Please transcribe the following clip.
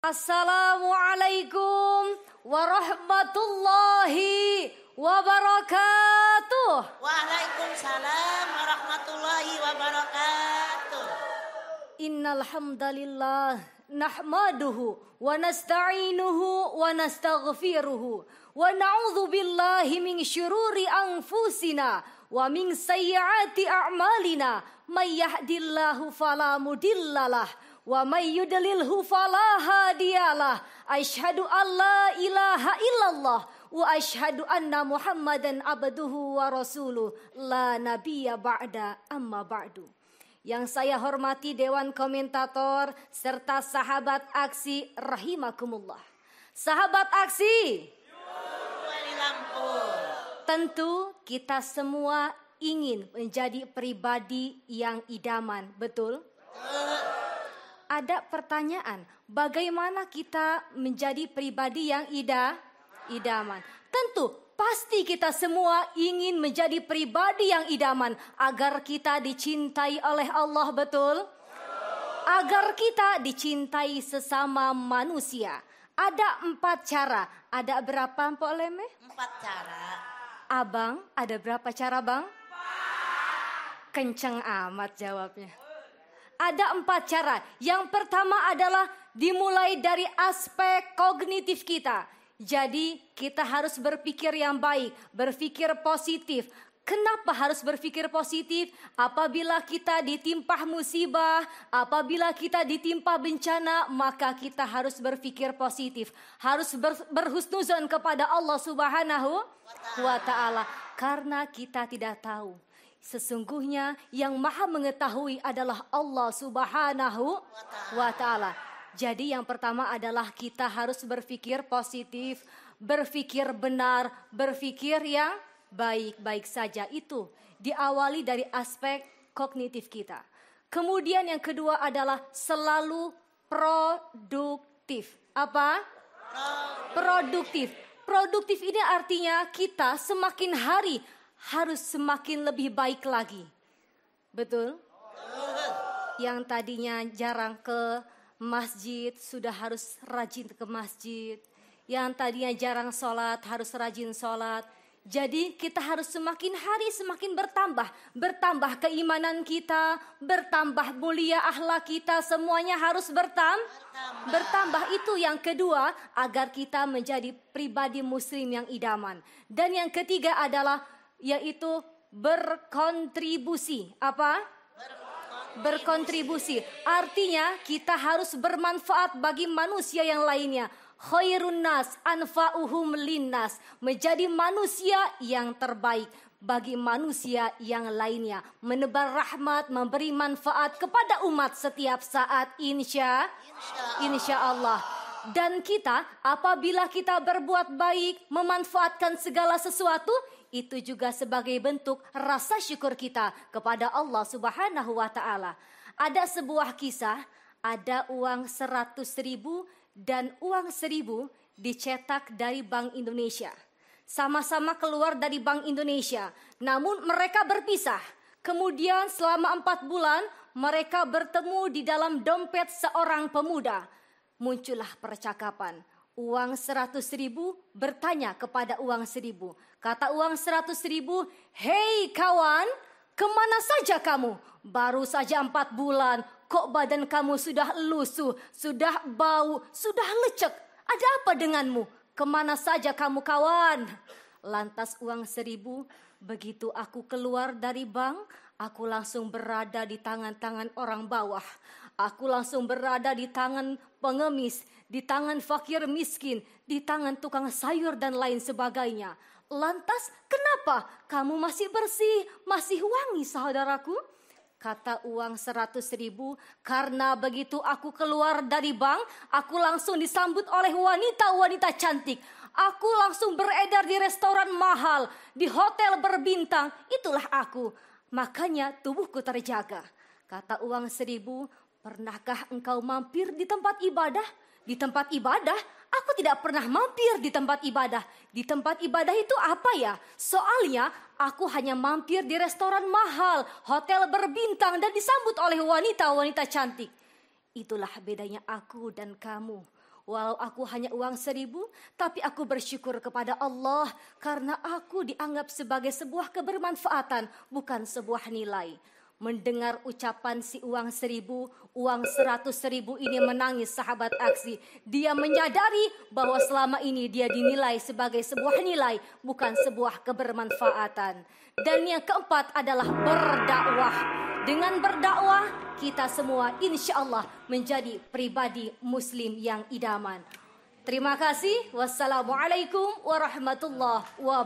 Assalamualaikum warahmatullahi wabarakatuh. Waalaikumsalam warahmatullahi wabarakatuh. Innal hamdalillah nahmaduhu wa nasta'inuhu wa nastaghfiruhu wa na'udzu billahi min syururi anfusina wa min sayyiati a'malina may yahdihillahu fala mudhillalah wa may yudlilhu fala hadiyalah. Asyhadu an la ilaha illallah wa asyhadu anna Muhammadan abduhu wa rasuluh la nabiyya ba'da amma ba'du. Yang saya hormati Dewan Komentator serta sahabat aksi rahimakumullah. Sahabat aksi, tentu kita semua ingin menjadi pribadi yang idaman, betul? Ada pertanyaan, bagaimana kita menjadi pribadi yang idaman? Tentu, pasti kita semua ingin menjadi pribadi yang idaman agar kita dicintai oleh Allah, betul? Agar kita dicintai sesama manusia. Ada 4 cara. Ada berapa, Mpok Leme? 4 cara. Abang, ada berapa cara, Bang? 4. Kenceng amat jawabnya. Ada 4 cara. Yang pertama adalah dimulai dari aspek kognitif kita. Jadi kita harus berpikir yang baik, berpikir positif. Kenapa harus berpikir positif? Apabila kita ditimpa musibah, apabila kita ditimpa bencana, maka kita harus berpikir positif. Harus berhusnuzon kepada Allah Subhanahu wa ta'ala. Karena kita tidak tahu. Sesungguhnya yang maha mengetahui adalah Allah Subhanahu wa ta'ala. Jadi yang pertama adalah kita harus berpikir positif, berpikir benar, berpikir yang baik-baik saja. Itu diawali dari aspek kognitif kita. Kemudian yang kedua adalah selalu produktif. Apa? Produktif. Produktif ini artinya kita semakin hari harus semakin lebih baik lagi. Betul? Yang tadinya jarang ke masjid sudah harus rajin ke masjid. Yang tadinya jarang sholat harus rajin sholat. Jadi kita harus semakin hari semakin bertambah. Bertambah keimanan kita, bertambah mulia akhlak kita, semuanya harus bertambah. Itu yang kedua agar kita menjadi pribadi muslim yang idaman. Dan yang ketiga adalah yaitu berkontribusi. Apa? Berkontribusi. Artinya kita harus bermanfaat bagi manusia yang lainnya. Khairun nas anfa'uhum linnas. Menjadi manusia yang terbaik bagi manusia yang lainnya. Menebar rahmat, memberi manfaat kepada umat setiap saat insya Allah. Dan kita apabila kita berbuat baik, memanfaatkan segala sesuatu, itu juga sebagai bentuk rasa syukur kita kepada Allah Subhanahu wa ta'ala. Ada sebuah kisah, ada uang 100.000 dan uang 1.000 dicetak dari Bank Indonesia. Sama-sama keluar dari Bank Indonesia, namun mereka berpisah. Kemudian selama 4 bulan mereka bertemu di dalam dompet seorang pemuda. Muncullah percakapan. Uang 100.000 bertanya kepada uang 1.000. Kata uang 100.000, "Hei kawan, kemana saja kamu? Baru saja 4 bulan, kok badan kamu sudah lusuh, sudah bau, sudah lecek. Ada apa denganmu? Kemana saja kamu kawan?" Lantas uang 1.000, "Begitu aku keluar dari bank, aku langsung berada di tangan-tangan orang bawah. Aku langsung berada di tangan pengemis, di tangan fakir miskin, di tangan tukang sayur dan lain sebagainya. Lantas kenapa kamu masih bersih, masih wangi saudaraku?" Kata uang 100.000, "Karena begitu aku keluar dari bank, aku langsung disambut oleh wanita-wanita cantik. Aku langsung beredar di restoran mahal, di hotel berbintang. Itulah aku. Makanya tubuhku terjaga." Kata uang 1.000, "Pernahkah engkau mampir di tempat ibadah?" "Di tempat ibadah? Aku tidak pernah mampir di tempat ibadah." "Di tempat ibadah itu apa ya? Soalnya aku hanya mampir di restoran mahal, hotel berbintang dan disambut oleh wanita-wanita cantik." Itulah bedanya aku dan kamu. Walau aku hanya uang 1.000, tapi aku bersyukur kepada Allah karena aku dianggap sebagai sebuah kebermanfaatan, bukan sebuah nilai. Mendengar ucapan si uang 1.000, uang 100.000 ini menangis sahabat aksi. Dia menyadari bahwa selama ini dia dinilai sebagai sebuah nilai, bukan sebuah kebermanfaatan. Dan yang keempat adalah berdakwah. Dengan berdakwah, kita semua insya Allah menjadi pribadi muslim yang idaman. Terima kasih. Wassalamualaikum warahmatullahi wabarakatuh.